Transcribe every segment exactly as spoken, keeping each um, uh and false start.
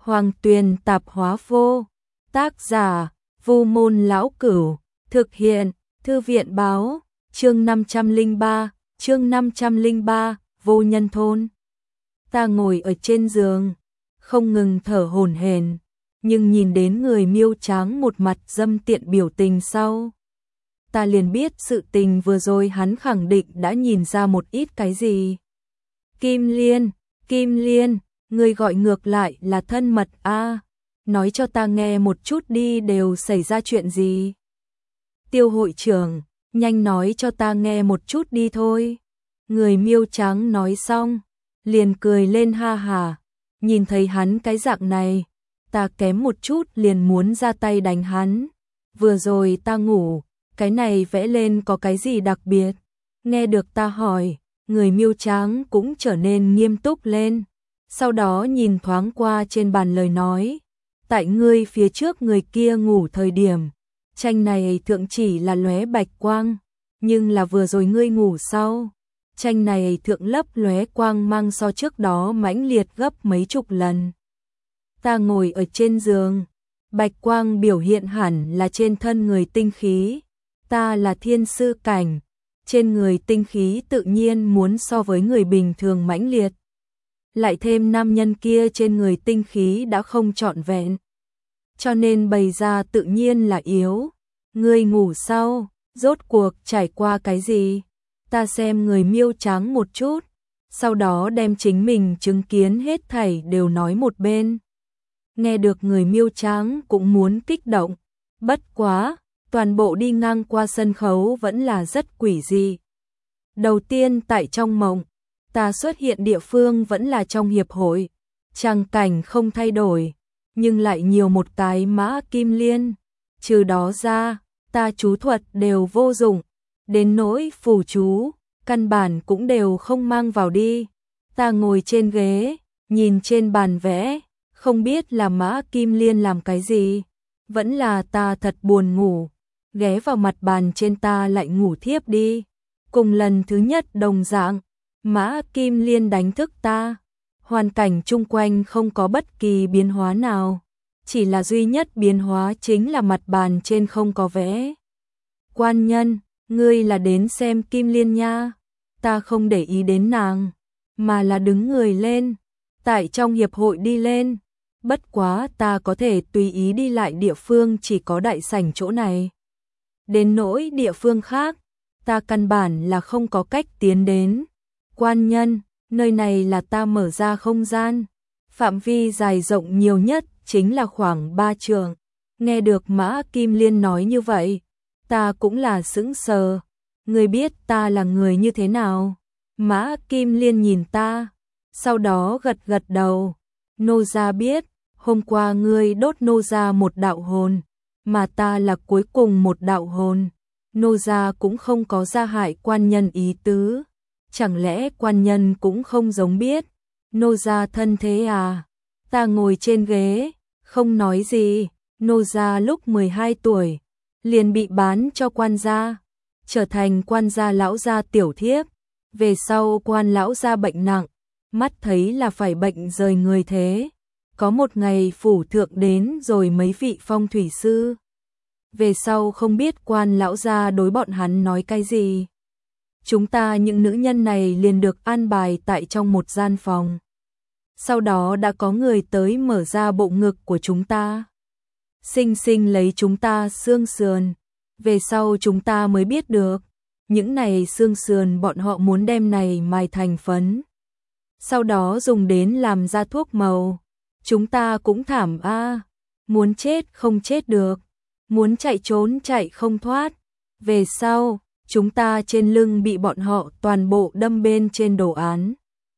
Hoàng Tuyền tạp hóa vô. Tác giả, Vu Môn Lão Cửu. Thực hiện, Thư viện báo. Chương năm trăm lẻ ba, chương năm trăm lẻ ba, vô nhân thôn. Ta ngồi ở trên giường, không ngừng thở hổn hển, nhưng nhìn đến người miêu trắng một mặt dâm tiện biểu tình sau, ta liền biết sự tình vừa rồi hắn khẳng định đã nhìn ra một ít cái gì. Kim Liên, Kim Liên, người gọi ngược lại là thân mật a, nói cho ta nghe một chút đi, đều xảy ra chuyện gì? Tiêu hội trưởng, nhanh nói cho ta nghe một chút đi thôi. Người miêu trắng nói xong, liền cười lên ha hà, nhìn thấy hắn cái dạng này, ta kém một chút liền muốn ra tay đánh hắn. Vừa rồi ta ngủ, cái này vẽ lên có cái gì đặc biệt? Nghe được ta hỏi, người miêu trắng cũng trở nên nghiêm túc lên, sau đó nhìn thoáng qua trên bàn lời nói, tại ngươi phía trước người kia ngủ thời điểm, tranh này thượng chỉ là lóe bạch quang, nhưng là vừa rồi ngươi ngủ sau, tranh này thượng lấp lóe quang mang so trước đó mãnh liệt gấp mấy chục lần. Ta ngồi ở trên giường, bạch quang biểu hiện hẳn là trên thân người tinh khí, ta là thiên sư cảnh, trên người tinh khí tự nhiên muốn so với người bình thường mãnh liệt. Lại thêm nam nhân kia trên người tinh khí đã không trọn vẹn, cho nên bày ra tự nhiên là yếu. Ngươi ngủ sau, rốt cuộc trải qua cái gì? Ta xem người miêu trắng một chút, sau đó đem chính mình chứng kiến hết thảy đều nói một bên. Nghe được người miêu trắng cũng muốn kích động, bất quá, toàn bộ đi ngang qua sân khấu vẫn là rất quỷ dị. Đầu tiên tại trong mộng, ta xuất hiện địa phương vẫn là trong hiệp hội, trang cảnh không thay đổi, nhưng lại nhiều một cái mã kim liên. Trừ đó ra, ta chú thuật đều vô dụng, đến nỗi phù chú, căn bản cũng đều không mang vào đi. Ta ngồi trên ghế, nhìn trên bàn vẽ, không biết là mã kim liên làm cái gì, vẫn là ta thật buồn ngủ, ghé vào mặt bàn trên ta lại ngủ thiếp đi. Cùng lần thứ nhất đồng dạng, mã kim liên đánh thức ta, hoàn cảnh chung quanh không có bất kỳ biến hóa nào, chỉ là duy nhất biến hóa chính là mặt bàn trên không có vẽ. Quan nhân, ngươi là đến xem Kim Liên nha. Ta không để ý đến nàng, mà là đứng người lên, tại trong hiệp hội đi lên. Bất quá ta có thể tùy ý đi lại địa phương chỉ có đại sảnh chỗ này. Đến nỗi địa phương khác, ta căn bản là không có cách tiến đến. Quan nhân, nơi này là ta mở ra không gian, phạm vi dài rộng nhiều nhất chính là khoảng ba trượng. Nghe được mã Kim Liên nói như vậy, ta cũng là sững sờ. Ngươi biết ta là người như thế nào? Mã Kim Liên nhìn ta, sau đó gật gật đầu. Nô gia biết, hôm qua ngươi đốt nô gia một đạo hồn, mà ta là cuối cùng một đạo hồn. Nô gia cũng không có gia hại quan nhân ý tứ. Chẳng lẽ quan nhân cũng không giống biết nô gia thân thế à? Ta ngồi trên ghế, không nói gì. Nô gia lúc mười hai tuổi liền bị bán cho quan gia, trở thành quan gia lão gia tiểu thiếp. Về sau quan lão gia bệnh nặng, mắt thấy là phải bệnh rời người thế. Có một ngày phủ thượng đến rồi mấy vị phong thủy sư. Về sau không biết quan lão gia đối bọn hắn nói cái gì. Chúng ta những nữ nhân này liền được an bài tại trong một gian phòng. Sau đó đã có người tới mở ra bộ ngực của chúng ta, xinh xinh lấy chúng ta xương sườn. Về sau chúng ta mới biết được, những này xương sườn bọn họ muốn đem này mài thành phấn, sau đó dùng đến làm ra thuốc màu. Chúng ta cũng thảm a, muốn chết không chết được, muốn chạy trốn chạy không thoát. Về sau, chúng ta trên lưng bị bọn họ toàn bộ đâm bên trên đồ án.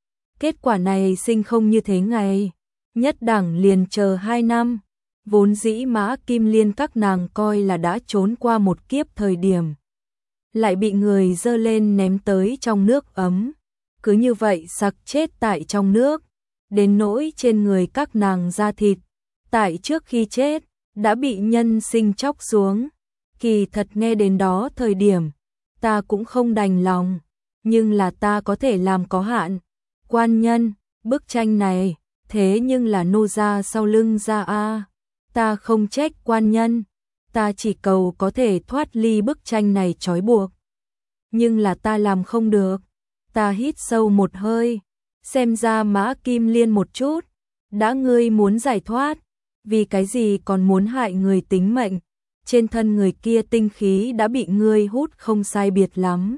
Kết quả này sinh không như thế ngày, nhất đẳng liền chờ hai năm. Vốn dĩ mã Kim Liên các nàng coi là đã trốn qua một kiếp thời điểm, lại bị người dơ lên ném tới trong nước ấm, cứ như vậy sặc chết tại trong nước. Đến nỗi trên người các nàng da thịt, tại trước khi chết đã bị nhân sinh chóc xuống. Kỳ thật nghe đến đó thời điểm, ta cũng không đành lòng, nhưng là ta có thể làm có hạn. Quan nhân, bức tranh này Thế nhưng là nô gia sau lưng ra a, ta không trách quan nhân, ta chỉ cầu có thể thoát ly bức tranh này trói buộc. Nhưng là ta làm không được. Ta hít sâu một hơi, xem ra Mã Kim Liên một chút, đã ngươi muốn giải thoát, vì cái gì còn muốn hại người tính mệnh, trên thân người kia tinh khí đã bị ngươi hút không sai biệt lắm.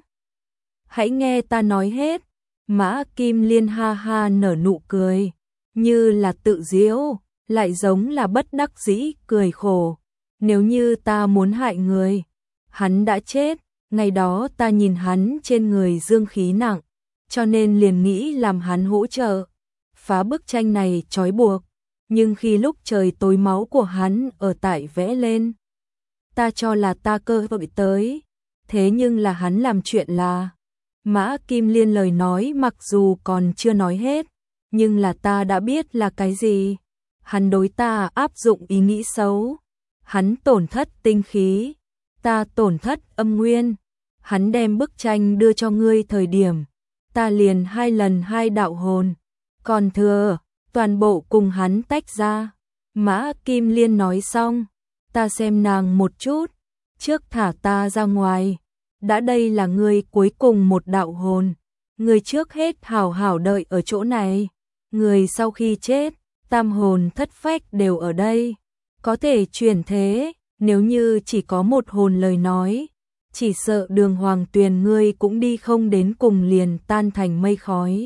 Hãy nghe ta nói hết. Mã Kim Liên ha ha nở nụ cười, như là tự giễu, lại giống là bất đắc dĩ cười khổ. Nếu như ta muốn hại người, hắn đã chết, ngày đó ta nhìn hắn trên người dương khí nặng, cho nên liền nghĩ làm hắn hỗ trợ, phá bức tranh này trói buộc, nhưng khi lúc trời tối máu của hắn ở tại vẽ lên, ta cho là ta cơ hội tới, thế nhưng là hắn làm chuyện là... Mã Kim Liên lời nói mặc dù còn chưa nói hết, nhưng là ta đã biết là cái gì. Hắn đối ta áp dụng ý nghĩ xấu, hắn tổn thất tinh khí, ta tổn thất âm nguyên, hắn đem bức tranh đưa cho ngươi thời điểm, ta liền hai lần hai đạo hồn, còn thừa, toàn bộ cùng hắn tách ra. Mã Kim Liên nói xong, ta xem nàng một chút, trước thả ta ra ngoài. Đã đây là ngươi cuối cùng một đạo hồn, ngươi trước hết hảo hảo đợi ở chỗ này, người sau khi chết, tam hồn thất phách đều ở đây, có thể chuyển thế, nếu như chỉ có một hồn lời nói, chỉ sợ đường hoàng tuyền ngươi cũng đi không đến cùng liền tan thành mây khói.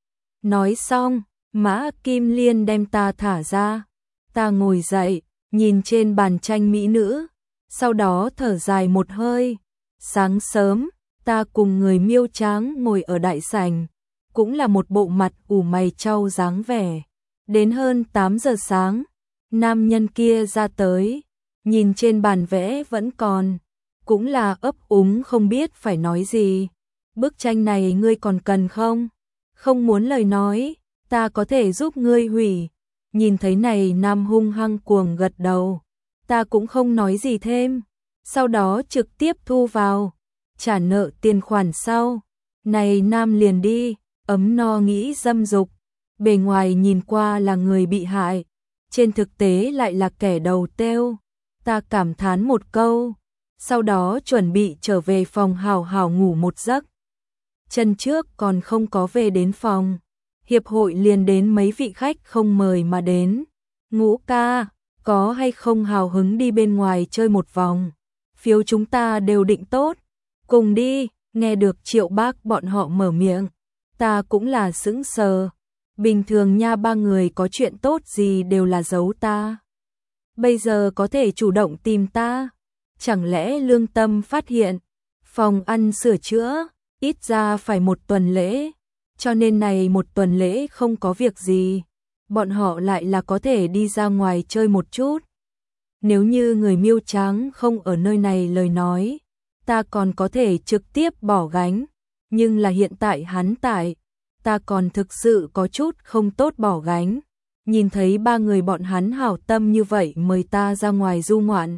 Nói xong, Mã Kim Liên đem ta thả ra, ta ngồi dậy, nhìn trên bàn tranh mỹ nữ, sau đó thở dài một hơi. Sáng sớm, ta cùng người Miêu Tráng ngồi ở đại sảnh, cũng là một bộ mặt ủ mày trau dáng vẻ. Đến hơn tám giờ sáng, nam nhân kia ra tới, nhìn trên bàn vẽ vẫn còn, cũng là ấp úng không biết phải nói gì. Bức tranh này ngươi còn cần không? Không muốn lời nói, ta có thể giúp ngươi hủy. Nhìn thấy này nam hung hăng cuồng gật đầu, ta cũng không nói gì thêm. Sau đó trực tiếp thu vào, trả nợ tiền khoản sau. Này nam liền đi, ấm no nghĩ dâm dục, bề ngoài nhìn qua là người bị hại, trên thực tế lại là kẻ đầu têu. Ta cảm thán một câu, sau đó chuẩn bị trở về phòng hào hào ngủ một giấc. Chân trước còn không có về đến phòng, hiệp hội liền đến mấy vị khách không mời mà đến. Ngũ ca, có hay không hào hứng đi bên ngoài chơi một vòng? Phiếu chúng ta đều định tốt, cùng đi. Nghe được Triệu Bác bọn họ mở miệng, ta cũng là sững sờ. Bình thường nha, ba người có chuyện tốt gì đều là giấu ta, bây giờ có thể chủ động tìm ta, chẳng lẽ lương tâm phát hiện phòng ăn sửa chữa ít ra phải một tuần lễ, cho nên này một tuần lễ không có việc gì, bọn họ lại là có thể đi ra ngoài chơi một chút. Nếu như người Miêu Tráng không ở nơi này lời nói, ta còn có thể trực tiếp bỏ gánh, nhưng là hiện tại hắn tại, ta còn thực sự có chút không tốt bỏ gánh. Nhìn thấy ba người bọn hắn hảo tâm như vậy mời ta ra ngoài du ngoạn,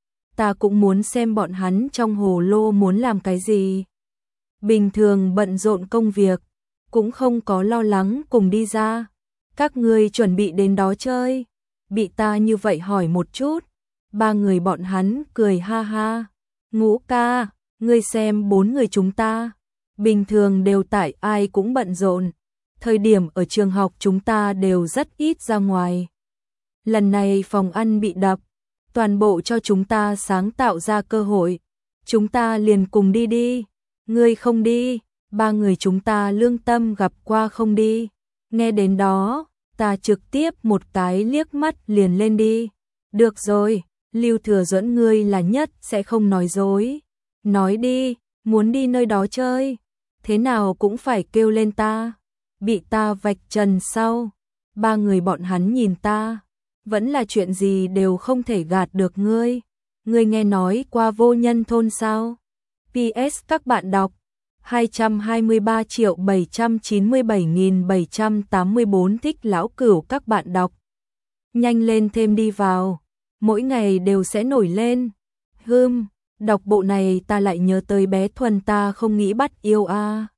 ta cũng muốn xem bọn hắn trong hồ lô muốn làm cái gì. Bình thường bận rộn công việc, cũng không có lo lắng cùng đi ra. Các ngươi chuẩn bị đến đó chơi? Bị ta như vậy hỏi một chút, ba người bọn hắn cười ha ha. Ngũ ca, ngươi xem bốn người chúng ta, bình thường đều tại ai cũng bận rộn, thời điểm ở trường học chúng ta đều rất ít ra ngoài. Lần này phòng ăn bị đập, toàn bộ cho chúng ta sáng tạo ra cơ hội, chúng ta liền cùng đi đi. Ngươi không đi, ba người chúng ta lương tâm gặp qua không đi. Nghe đến đó, ta trực tiếp một cái liếc mắt liền lên đi. Được rồi, Lưu Thừa Duẫn ngươi là nhất sẽ không nói dối. Nói đi, muốn đi nơi đó chơi, thế nào cũng phải kêu lên ta. Bị ta vạch trần sau, ba người bọn hắn nhìn ta, vẫn là chuyện gì đều không thể gạt được ngươi. Ngươi nghe nói qua Vô Nhân thôn sao? pê ét các bạn đọc hai trăm hai mươi ba triệu bảy trăm chín mươi bảy nghìn bảy trăm tám mươi tư thích lão cửu các bạn đọc. Nhanh lên thêm đi vào, mỗi ngày đều sẽ nổi lên. Hừm, đọc bộ này ta lại nhớ tới bé Thuần ta không nghĩ bắt yêu a. À.